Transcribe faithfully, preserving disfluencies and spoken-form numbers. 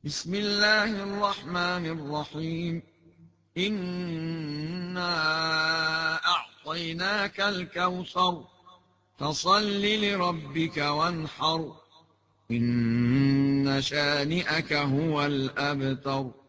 بسم الله الرحمن الرحيم. إنا أعطيناك الكوثر فصل لربك وانحر إن شانئك هو الأبتر.